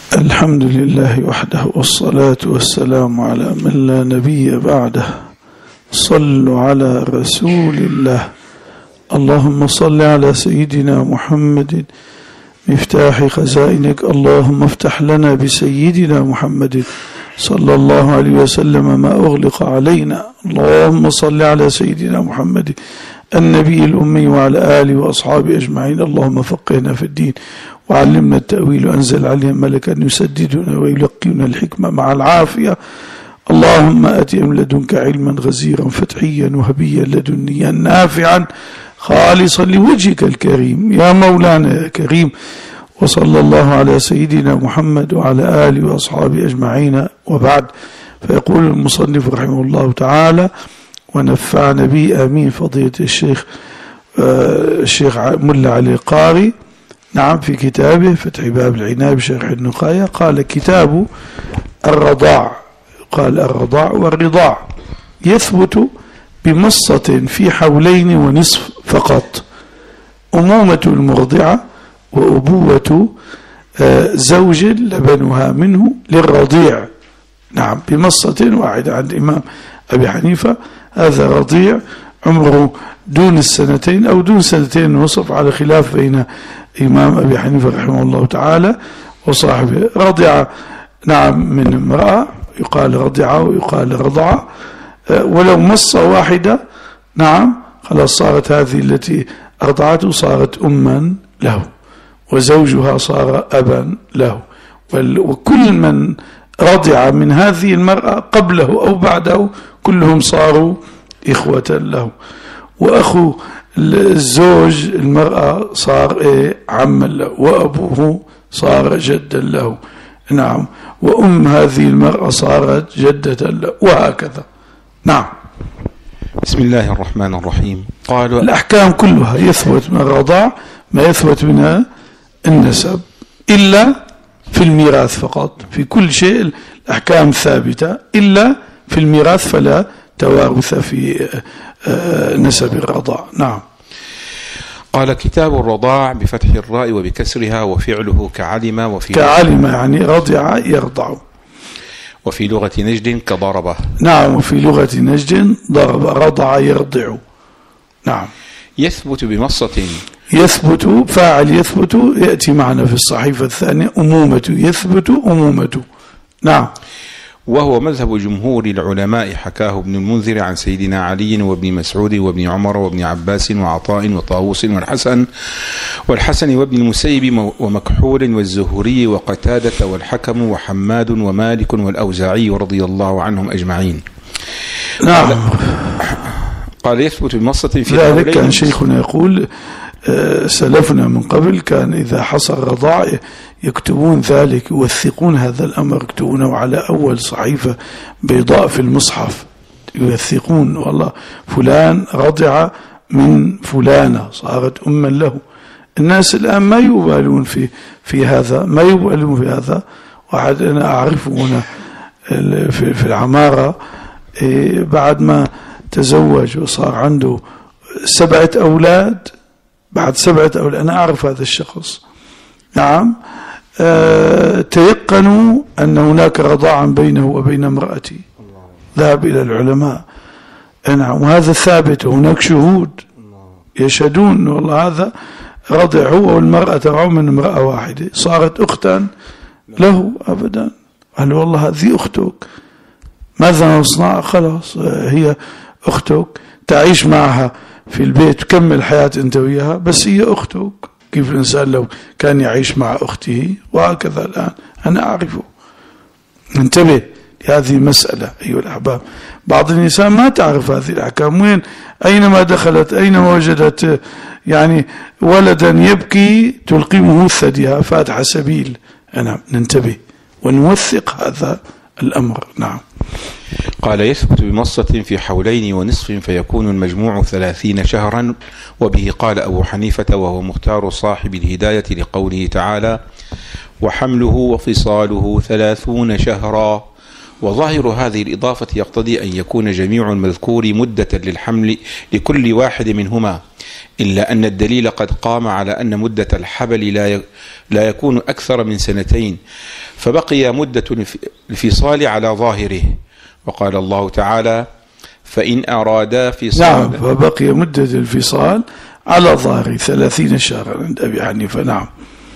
الحمد لله وحده والصلاة والسلام على من لا نبي بعده. صلوا على رسول الله. اللهم صل على سيدنا محمد مفتاح خزائنك. اللهم افتح لنا بسيدنا محمد صلى الله عليه وسلم ما أغلق علينا. اللهم صل على سيدنا محمد النبي الأمي وعلى آله وأصحابه أجمعين. اللهم فقهنا في الدين وعلمنا التأويل وأنزل عليهم ملكا يسددنا ويلقينا الحكمة مع العافية. اللهم آتي من لدنك علما غزيرا فتحيا وهبيا لدنيا نافعا خالصا لوجهك الكريم يا مولانا يا كريم. وصلى الله على سيدنا محمد وعلى آله وأصحابه أجمعين. وبعد، فيقول المصنف رحمه الله تعالى ونفعنا به آمين فضيلة الشيخ ملا علي القاري، نعم، في كتابه فتح باب العناية بشرح النقاية، قال كتاب الرضاع، قال الرضاع والرضاع يثبت بمصة في حولين ونصف فقط، أمومة المرضعة وأبوة زوج لبنها منه للرضيع، نعم، بمصة واحدة عند الإمام أبي حنيفة. هذا رضيع عمره دون السنتين أو دون سنتين ونصف، على خلاف بين إمام أبي حنيفة رحمه الله تعالى وصاحبه. رضع، نعم، من امرأة يقال رضعة ويقال رضعة، ولو مصة واحدة، نعم، خلاص صارت هذه التي أرضعته صارت أما له، وزوجها صار أبا له، وكل من رضع من هذه المرأة قبله أو بعده كلهم صاروا إخوة له. وأخو الزوج المرأة صار عما له، وأبوه صار جدا له، نعم، وأم هذه المرأة صارت جدة له، وهكذا. نعم. بسم الله الرحمن الرحيم. قالوا الأحكام كلها يثبت من الرضاع ما يثبت منها النسب، إلا في الميراث فقط. في كل شيء الأحكام ثابتة إلا في الميراث، فلا توارث في نسب الرضاع. نعم. قال كتاب الرضاع بفتح الراء وبكسرها، وفعله كعلم، وفي كعلم يعني رضع يرضع. وفي لغة نجد كضربه. نعم، وفي لغة نجد ضرب، رضع يرضع. نعم. يثبت بمصة، يثبت فاعل يثبت يأتي معنا في الصحيفة الثانية أمومة، يثبت أمومة. نعم. وهو مذهب جمهور العلماء، حكاه ابن المنذر عن سيدنا علي وابن مسعود وابن عمر وابن عباس وعطاء وطاووس والحسن وابن المسيب ومكحول والزهري وقتادة والحكم وحماد ومالك والأوزاعي رضي الله عنهم أجمعين. نعم. قال يثبت بمصة في ذلك كان شيخنا يقول سلفنا من قبل كان إذا حصل رضاع يكتبون ذلك، يوثقون هذا الأمر، يكتبونه على أول صحيفة بيضاء في المصحف، يوثقون والله فلان رضع من فلانة صارت أما له. الناس الآن ما يبالون في هذا، ما يبالون في هذا. واحد أنا أعرفه هنا في العمارة، بعد ما تزوج وصار عنده 7 أولاد، بعد 7 أولاد، أنا أعرف هذا الشخص، نعم، تيقنوا أن هناك رضاعا بينه وبين امرأتي، ذهب إلى العلماء، نعم، وهذا ثابت، هناك شهود يشهدون والله هذا رضع هو والمرأة ترعوا من امرأة واحدة، صارت أختا له أبدا. قال والله هذه أختك، ماذا نصنع؟ خلاص هي أختك، تعيش معها في البيت، كمل حياة أنت وياها، بس هي أختك. كيف الإنسان لو كان يعيش مع أخته؟ وهكذا الآن أنا أعرفه. انتبه لهذه المسألة أيها الأحباب. بعض النساء ما تعرف هذه الأحكام، وين أينما دخلت أينما وجدت يعني ولدا يبكي تلقمه ثديها فاتح سبيل. نعم، ننتبه ونوثق هذا الأمر. نعم. قال يثبت بمصة في حولين ونصف فيكون المجموع 30 شهرا، وبه قال أبو حنيفة وهو مختار صاحب الهداية لقوله تعالى وحمله وفصاله 30 شهرا. وظاهر هذه الإضافة يقتضي أن يكون جميع المذكور مدة للحمل لكل واحد منهما، إلا أن الدليل قد قام على أن مدة الحبل لا يكون أكثر من 2 سنين، فبقي مدة الفصال على ظاهره. وقال الله تعالى: فإن أرادا فصالا. نعم، فبقي مدة الفصال على ظاهره 30 شهرا عند أبي حنيفة. نعم.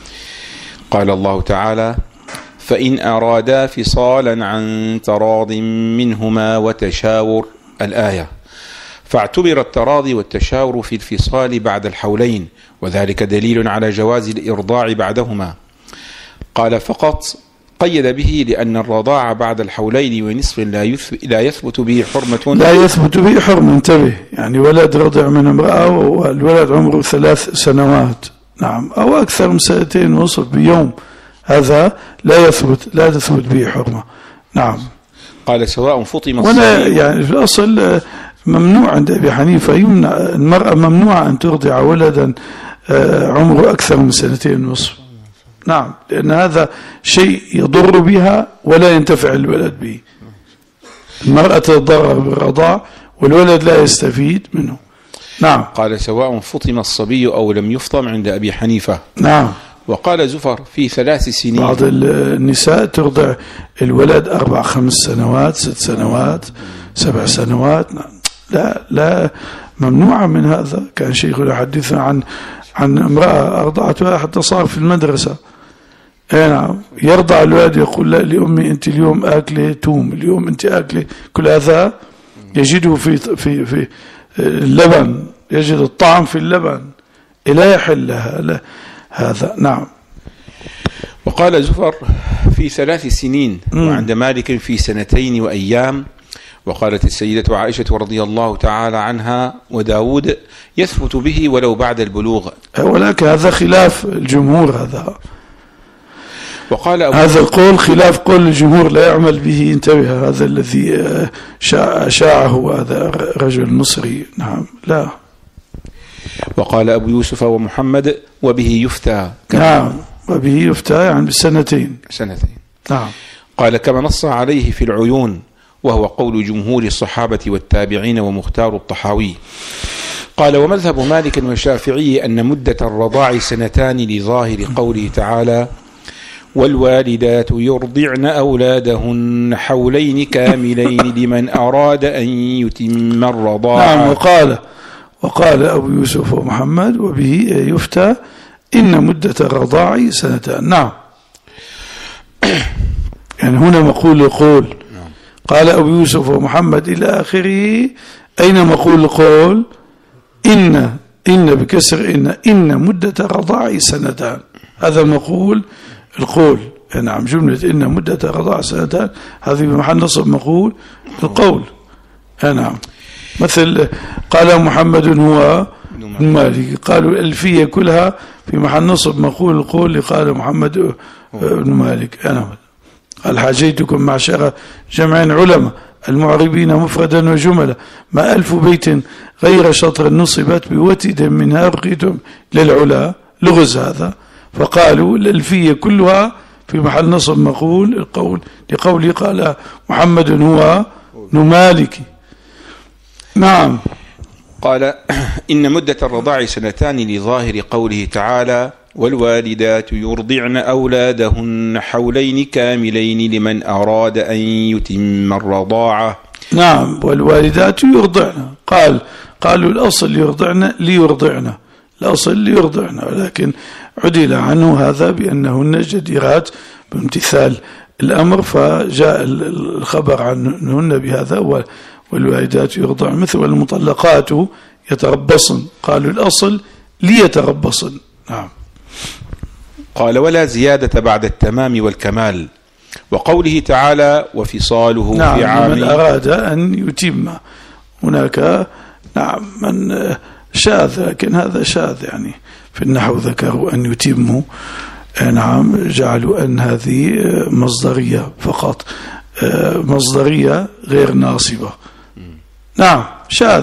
قال الله تعالى: فإن أرادا فصالا عن تراض منهما وتشاور، الآية. فاعتبر التراضي والتشاور في الفصال بعد الحولين، وذلك دليل على جواز الإرضاع بعدهما. قال: فقط قيد به لأن الرضاعة بعد الحولين ونصف لا يثبت به حرمة. لا يثبت به حرمة، انتبه، يعني ولد رضع من امرأة والولد عمره 3 سنوات، نعم، أو أكثر من 2.5 سنين بيوم، هذا لا تثبت به حرمة. نعم. قال: سواء فطم ولا يعني في الأصل ممنوع عند أبي حنيفة، يمنع المرأة ممنوعة أن ترضع ولدا عمره أكثر من 2.5 سنين. نعم، لأن هذا شيء يضر بها ولا ينتفع الولد به. المرأة تتضرر بالرضاع والولد لا يستفيد منه. نعم. قال: سواء فطم الصبي أو لم يفطم عند أبي حنيفة. نعم. وقال زفر: في 3 سنين. بعض النساء ترضع الولد 4 5 سنوات 6 سنوات 7 سنوات. لا ممنوعة من هذا. كان شيخنا يحدثنا عن امرأة أرضعتها حتى صار في المدرسة. نعم، يرضع الولد يقول: لا لأمي أنت اليوم أكلي توم، اليوم أنت أكلي، كل هذا يجده في اللبن، يجد الطعم في اللبن، لا يحل هذا. نعم. وقال زفر: في 3 سنين، وعند مالك في 2 وأيام. وقالت السيدة عائشة رضي الله تعالى عنها وداود: يثبت به ولو بعد البلوغ. ولكن هذا خلاف الجمهور. وقال هذا القول خلاف قول الجمهور، لا يعمل به. انتبه، هذا الذي شاعه هذا رجل مصري. نعم. لا. وقال أبو يوسف ومحمد: وبه يفتى. نعم، وبه يفتى يعني ب2 سنين. نعم. قال: كما نص عليه في العيون، وهو قول جمهور الصحابة والتابعين ومختار الطحاوي. قال: ومذهب مالك والشافعي أن مدة الرضاع 2 لظاهر قوله تعالى: والوالدات يرضعن أولادهن حولين كاملين لمن أراد أن يتم الرضاعة. نعم. وقال أبو يوسف ومحمد: وبه يفتى إن مدة الرضاع 2. نعم. يعني هنا مقول القول. قال أبو يوسف ومحمد إلى آخره. أين مقول القول؟ إن بكسر إن مدة الرضاع 2. هذا مقول القول. نعم، جملة إن مدة الرضاع 2 هذه بمحل نصب مقول القول. نعم. مثل قال محمد هو ابن مالك، قالوا الألفية كلها في محل نصب مقول القول قال محمد ابن مالك. نعم. قال: حاجيتكم معشر جمع علماء المعربين مفردا وجملا، ما 1000 بيت غير شطر نصبت بوتد منها بقيتم للعلا. لغز هذا. فقالوا الألفية كلها في محل نصب مقول القول لقوله قال محمد هو ابن مالك. نعم. قال: إن مدة الرضاع 2 لظاهر قوله تعالى: والوالدات يرضعن أولادهن حولين كاملين لمن أراد أن يتم الرضاعة. نعم. والوالدات يرضعن، قالوا الأصل ليرضعن الأصل ليرضعن، ولكن عدل عنه هذا بأنهن جديرات بامتثال الأمر، فجاء الخبر عنهن بهذا. والوالدات يرضعن مثل والمطلقات يتربصن، قالوا الأصل ليتربصن. نعم. قال: ولا زيادة بعد التمام والكمال. وقوله تعالى: وفصاله في عام. من أراد أن يتم. هناك نعم من شاذ، لكن هذا شاذ، يعني في النحو ذكروا أن يتموا. نعم، جعلوا أن هذه مصدرية فقط، مصدرية غير ناصبة. نعم، شاذ،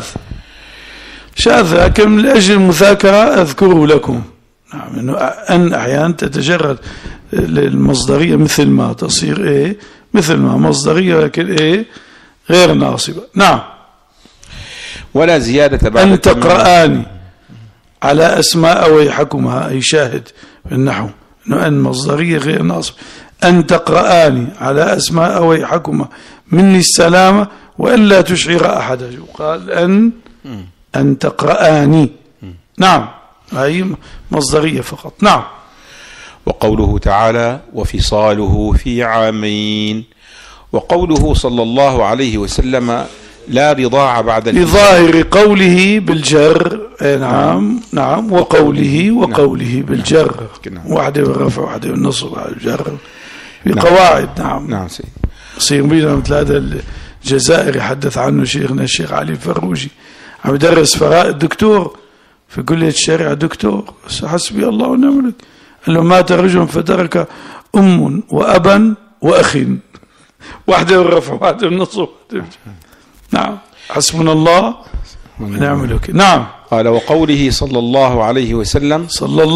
لكن من أجل المذاكرة أذكره لكم. نعم، إنه أن أحيانا تتجرد للمصدرية مثل ما تصير مثل ما مصدرية، لكن غير ناصبة. نعم. ولا زيادة بعد أن تقرآني. على أسماء ويحكما، أي شاهد في النحو أنه أن مصدرية غير ناصب. أن تقرآني على أسماء ويحكما مني السلامة وإلا تشعر أحدا. يقال أن تقرآني. نعم، هي مصدرية فقط. نعم. وقوله تعالى وفصاله في عامين. وقوله صلى الله عليه وسلم لا رضاع بعد لظاهر قوله بالجر. نعم نعم. وقوله بالجر، واحدة بالرفع واحدة بالنصب على الجر في قواعد. نعم نعم سيدي. يصير بينا مثل هذا الجزائري حدث عنه شيخنا الشيخ علي الفروجي، عم يدرس فرائض، دكتور في كلية الشريعة، دكتور حسبي الله ونعم الوكيل. قال له مات رجل فترك أم وأبا وأخ، واحدة بالرفع واحدة بالنصب. نعم، حسبنا الله ونعم الوكيل. نعم. قال وقوله صلى الله عليه وسلم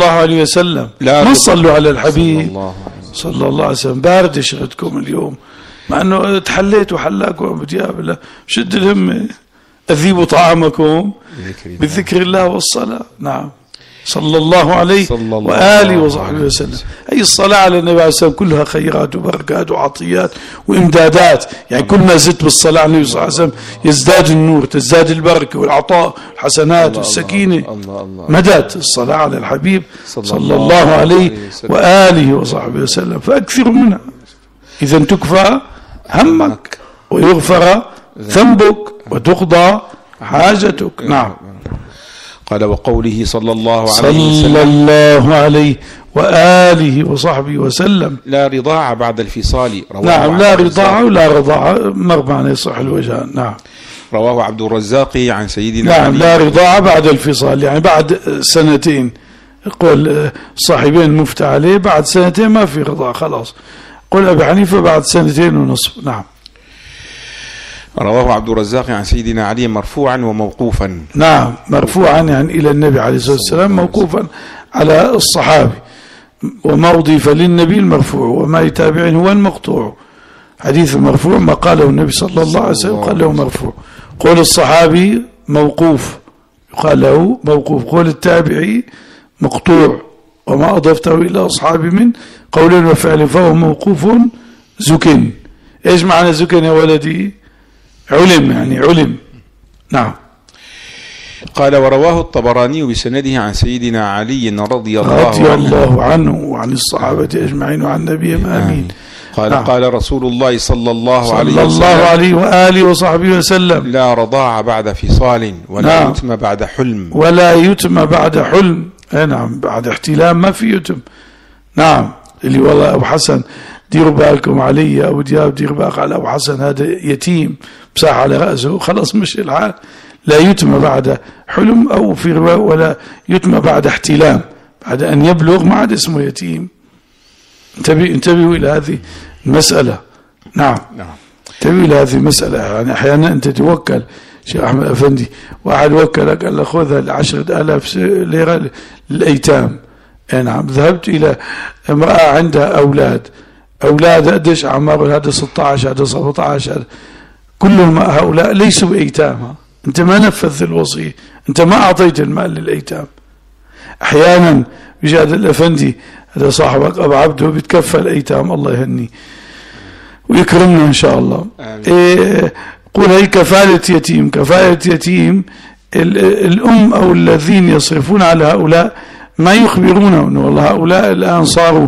ما صلوا على الحبيب صلى الله عليه وسلم. بارد شغلتكم اليوم، مع أنه تحليت وحلاكم بدياب الله. شد الهمة، أذيبوا طعامكم بذكر الله والصلاة. نعم، صلى الله عليه وآله وصحبه وسلم. أي الصلاة على النبي عليه الصلاة والسلام كلها خيرات وبركات وعطيات وإمدادات. يعني كل ما زدت بالصلاة على النبي صلى الله عليه وسلم يزداد النور، تزداد البركة والعطاء والحسنات والسكينة. مدد الصلاة على الحبيب صلى الله عليه وآله وصحبه وسلم، فأكثر منها إذا تكفى همك ويغفر ذنبك وتقضى حاجتك. نعم. قال وقوله صلى الله عليه وآله وصحبه وسلم لا رضاع بعد الفصال. نعم، لا رضاع ولا رضاع، مربعا يصح الوجهان. نعم. رواه عبد الرزاق عن سيدنا نعم، لا رضاع بعد الفصال، يعني بعد سنتين. يقول الصاحبين المفتى عليه بعد سنتين ما في رضاع خلاص. قل أبي حنيفة بعد 2.5 سنين. نعم. رواه عبد الرزاق عن سيدنا علي مرفوعا وموقوفا. نعم، مرفوعا يعني إلى النبي عليه الصلاة والسلام، موقوفا على الصحابي. وما أضيف للنبي المرفوع وما يتابعه هو المقطوع. حديث المرفوع ما قاله النبي صلى الله عليه وسلم قال له مرفوع. قول الصحابي موقوف يقال له موقوف. قول التابعي مقطوع. وما أضفته إلى أصحابي من قول وفعل فهو موقوف زكن. إيش معنى زكن يا ولدي؟ علم، يعني علم. نعم. قال ورواه الطبراني بسنده عن سيدنا علي رضي الله عنه وعن الصحابة أجمعين وعن نبيهم آمين. قال نعم. قال رسول الله صلى الله عليه وآله وصحبه وسلم لا رضاع بعد فصال ولا نعم. يتم بعد حلم. ولا يتم بعد حلم. نعم، بعد احتلام ما في يتم. نعم، اللي والله أبو حسن ديروا بالكم علي، أبو دياب دير بالك على أبو حسن، هذا يتيم مساح على رأسه خلاص مشي الحال. لا يتم بعد حلم، أو في رواية ولا يتم بعد احتلام، بعد أن يبلغ ما عاد اسمه يتيم. انتبهوا إلى هذه المسألة. نعم، انتبهوا إلى هذه المسألة. يعني أحيانا أنت توكل شيخ أحمد أفندي، واحد وكلك قال له خذها 10,000 ليرة للأيتام. نعم، ذهبت إلى امرأة عندها أولاد قديش أعمارهم؟ هذا 16 هذا 17، كلهم هؤلاء ليسوا بأيتام. أنت ما نفذت الوصية، أنت ما أعطيت المال للأيتام. أحيانا بجاد الأفندي هذا صاحبك أبو عبده بيتكفل الأيتام، الله يهني ويكرمنا إن شاء الله. قول هي كفالة يتيم. كفالة يتيم الأم أو الذين يصرفون على هؤلاء ما يخبرونه أنه والله هؤلاء الآن صاروا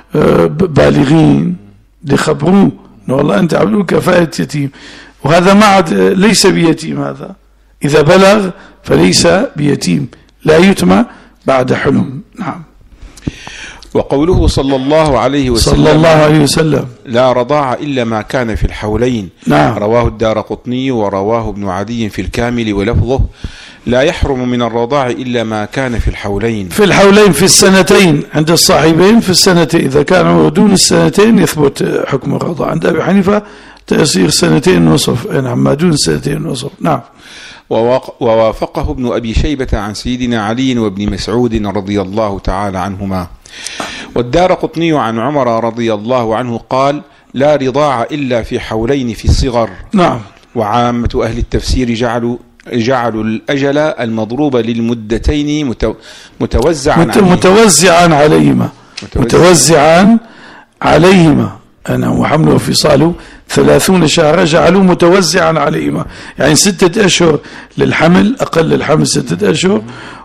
بالغين، يخبروه أنه والله أنت عملوا كفالة يتيم، وهذا ما عاد ليس بيتيم. هذا إذا بلغ فليس بيتيم، لا يتم بعد حلم. نعم. وقوله صلى الله عليه وسلم لا رضاع إلا ما كان في الحولين. نعم. رواه الدارقطني ورواه ابن عدي في الكامل ولفظه لا يحرم من الرضاع إلا ما كان في الحولين. في الحولين في السنتين عند الصاحبين، في السنتين إذا كانوا دون السنتين يثبت حكم الرضاع. عند أبي حنيفة تأثير 2.5. نعم، ما دون 2.5. نعم. ووافقه ابن أبي شيبة عن سيدنا علي وابن مسعود رضي الله تعالى عنهما. والدارقطني عن عمر رضي الله عنه قال لا رضاع إلا في حولين في الصغر. نعم. وعامة أهل التفسير جعلوا جعلوا الأجل المضروب للمدتين متوزعا عليهما أنا وحمله وفصاله 30 شهرا جعلوه متوزعا عليهما، يعني 6 أشهر للحمل، أقل الحمل 6 أشهر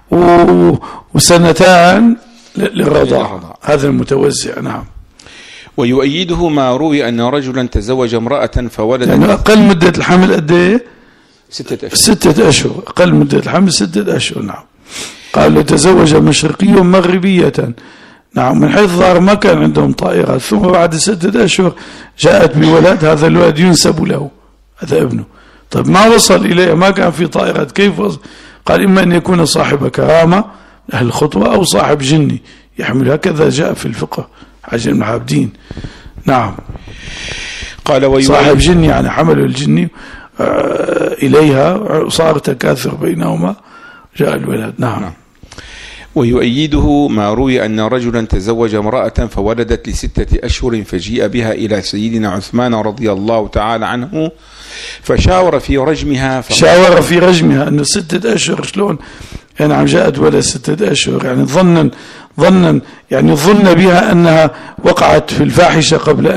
وسنتان للرضاعة، هذا المتوزع. نعم. ويؤيده ما روي أن رجلا تزوج امرأة فولد، يعني أقل مدة الحمل قد ايه؟ 6 أشهر. 6 أشهر، أقل مدة الحمل 6 أشهر. نعم. قال تزوج مشرقي مغربية، نعم، من حيث ظهر ما كان عندهم طائرات، ثم بعد 6 أشهر جاءت بولد، هذا الولد ينسب له، هذا ابنه. طيب ما وصل إليه، ما كان في طائرات، كيف وصل؟ قال إما أن يكون صاحب كرامة أهل الخطوة أو صاحب جني يحمل، هكذا جاء في الفقه حج المحابدين. نعم. قال صاحب جني يعني حمله الجني إليها، صار تكاثر بينهما، جاء الولد. نعم. ويؤيده ما روي أن رجلا تزوج امرأة فولدت ل6 أشهر فجيء بها إلى سيدنا عثمان رضي الله تعالى عنه فشاور في رجمها، شاور في رجمها أنه 6 أشهر شلون؟ يعني عم جاءت ولد 6 أشهر، يعني ظنا يعني ظن بها أنها وقعت في الفاحشة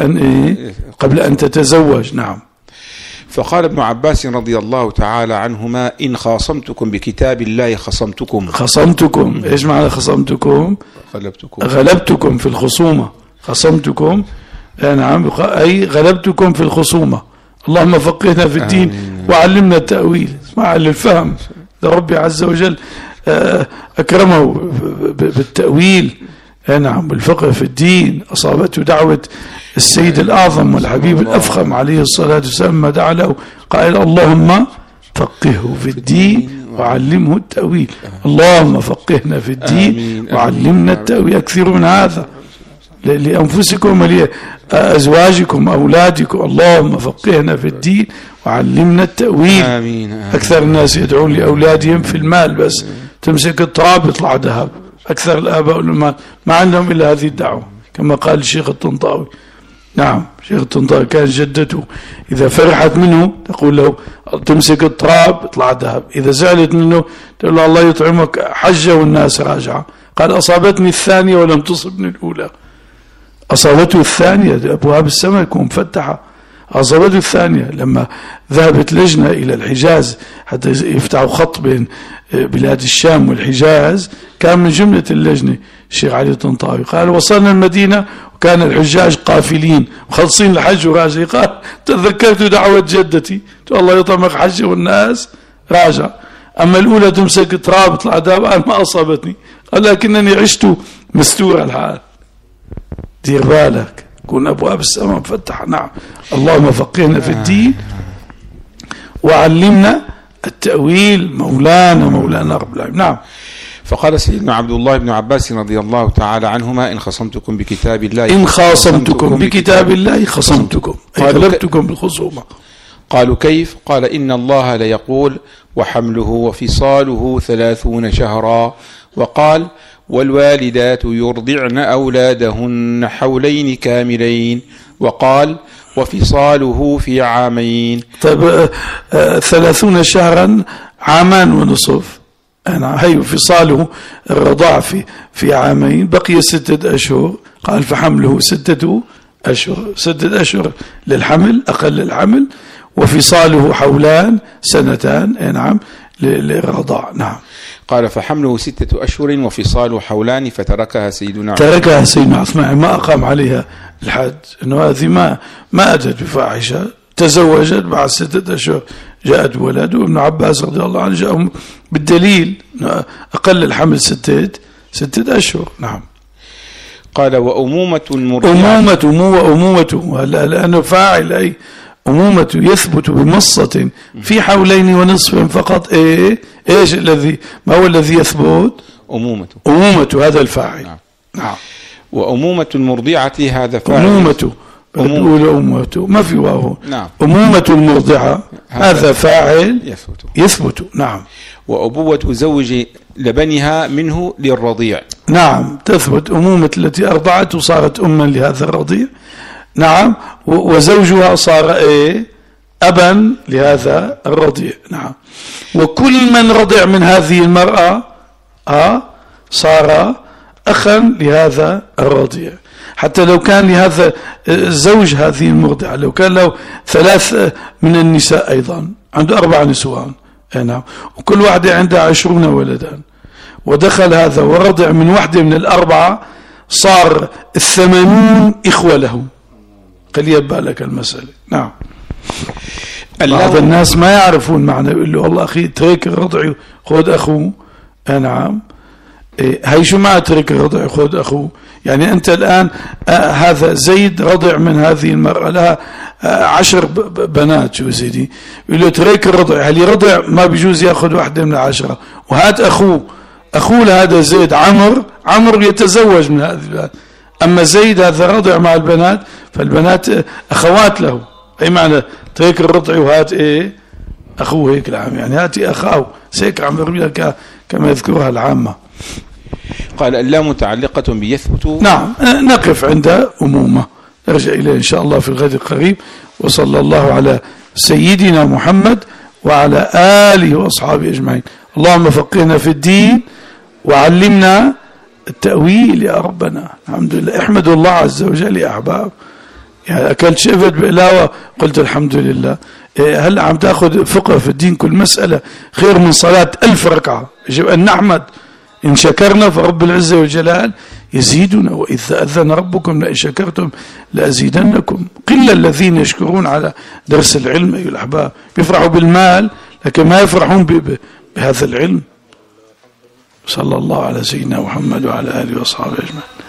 قبل أن تتزوج. نعم. فقال ابن عباس رضي الله تعالى عنهما إن خاصمتكم بكتاب الله خصمتكم. إيش معنى خصمتكم؟ غلبتكم في الخصومة. خصمتكم، نعم، أي غلبتكم في الخصومة. اللهم فقهنا في الدين وعلمنا التأويل، مع الفهم. ربي عز وجل أكرمه بالتأويل، نعم، بالفقه في الدين. أصابته دعوة السيد الأعظم والحبيب الأفخم عليه الصلاة والسلام، ما دعا له قائل اللهم فقهه في الدين وعلمه التأويل. اللهم فقهنا في الدين وعلمنا التأويل. أكثروا من هذا لأنفسكم ولأزواجكم أولادكم. اللهم فقهنا في الدين وعلمنا التأويل. أكثر الناس يدعون لأولادهم في المال بس، تمسك التراب يطلع ذهب. أكثر الآباء والأمهات ما عندهم إلا هذه الدعوة، كما قال الشيخ الطنطاوي. نعم، الشيخ الطنطاوي كان جدته إذا فرحت منه تقول له تمسك التراب يطلع ذهب، إذا زعلت منه تقول له الله يطعمك حجة والناس راجعة. قال أصابتني الثانية ولم تصبني الأولى. أصابته الثانية، أبواب السماء يكون مفتحة. أصابته الثانية لما ذهبت لجنة إلى الحجاز حتى يفتحوا خط بين بلاد الشام والحجاز، كان من جملة اللجنة الشيخ علي الطنطاوي. قال وصلنا المدينة وكان الحجاج قافلين وخلصين الحج وراجع. قال تذكرت دعوة جدتي، الله يطعمك حج والناس راجع. أما الأولى تمسك تراب طلع داب، قال ما أصابتني، قال لكنني عشت مستور الحال. دير بالك، كون أبواب السماء مفتحة. نعم. اللهم فقهنا في الدين وعلمنا التأويل. مولانا رب العالمين. نعم. فقال سيدنا عبد الله بن عباس رضي الله تعالى عنهما إن خصمتكم بكتاب الله خصمتكم، أي غلبتكم بالخصومة. قالوا كيف؟ قال إن الله ليقول وحمله وفصاله 30 شهرا، وقال والوالدات يرضعن أولادهن حولين كاملين، وقال وفصاله في عامين. طيب 30 شهرا، 2.5 عام. هي فصاله الرضاع في عامين، بقي 6 أشهر. قال فحمله 6 أشهر، 6 أشهر للحمل أقل الحمل، وفصاله حولان 2 نعم للرضاع. نعم. قال فحمله 6 أشهر وفصاله حولان، فتركها سيدنا عثمان، ما أقام عليها الحد، إنه هذه ما أتت بفاحشة، تزوجت بعد 6 أشهر جاءت ولد. وابن عباس رضي الله عنه جاء بالدليل أقل الحمل 6 أشهر. نعم. قال وأمومة أمومته لأنه فاعل، أي أمومته يثبت بمصة في 2.5 عام فقط. إيش ما هو الذي يثبت؟ أمومته هذا الفاعل. نعم. وأمومة المرضعة هذا فاعل. أمومته ما في واو. نعم. أمومة المرضعة هذا فاعل يثبت. نعم. وأبوة زوج لبنها منه للرضيع. نعم، تثبت أمومة التي أرضعت وصارت أما لهذا الرضيع. نعم. وزوجها صار أبا لهذا الرضيع. نعم. وكل من رضع من هذه المرأة صار أخا لهذا الرضيع، حتى لو كان لهذا الزوج هذه المرضعة، لو كان له 3 من النساء أيضا، عنده 4 نسوان. نعم. وكل واحدة عندها 20 ولدا، ودخل هذا ورضع من واحدة من ال4، صار 80 إخوة له. قل يبالك المسألة. نعم. بعض الناس ما يعرفون معنى، يقول له والله أخي ترك الرضع خذ أخوه. نعم. هاي شو معنى ترك الرضع خذ أخوه؟ يعني أنت الآن هذا زيد رضع من هذه المرأة، لها 10 بنات، شو سيدي، يقول له ترك الرضع، هل يرضع ما بيجوز يأخذ واحدة من ال10، وهات أخوه لهذا زيد عمر يتزوج من هذه البنات، أما زيد هذا رضع مع البنات، فالبنات أخوات له. أي معنى ترك الرضع وهات أخوه، هيك العام، يعني هاتي أخاه، سيك عم يرمي كما يذكرها العامة. قال اللام متعلقة بيثبت. نعم. نقف عند أمومة، نرجع إليه إن شاء الله في الغد القريب. وصلى الله على سيدنا محمد وعلى آله وأصحابه أجمعين. اللهم فقهنا في الدين وعلمنا التأويل يا ربنا. الحمد لله. احمدوا الله عز وجل يا أحباب. يعني أكلت شفت بقلاوة قلت الحمد لله. هل عم تأخذ فقه في الدين؟ كل مسألة خير من صلاة 1000 ركعة. يجب أن نحمد. إن شكرنا فرب العزة والجلال يزيدنا، وإذا أذن ربكم لئن شكرتم لأزيدنكم. قل الذين يشكرون على درس العلم أيها الأحباب. بيفرحوا بالمال لكن ما يفرحون بهذا العلم. صلى الله على سيدنا محمد وعلى آله وصحبه أجمعين.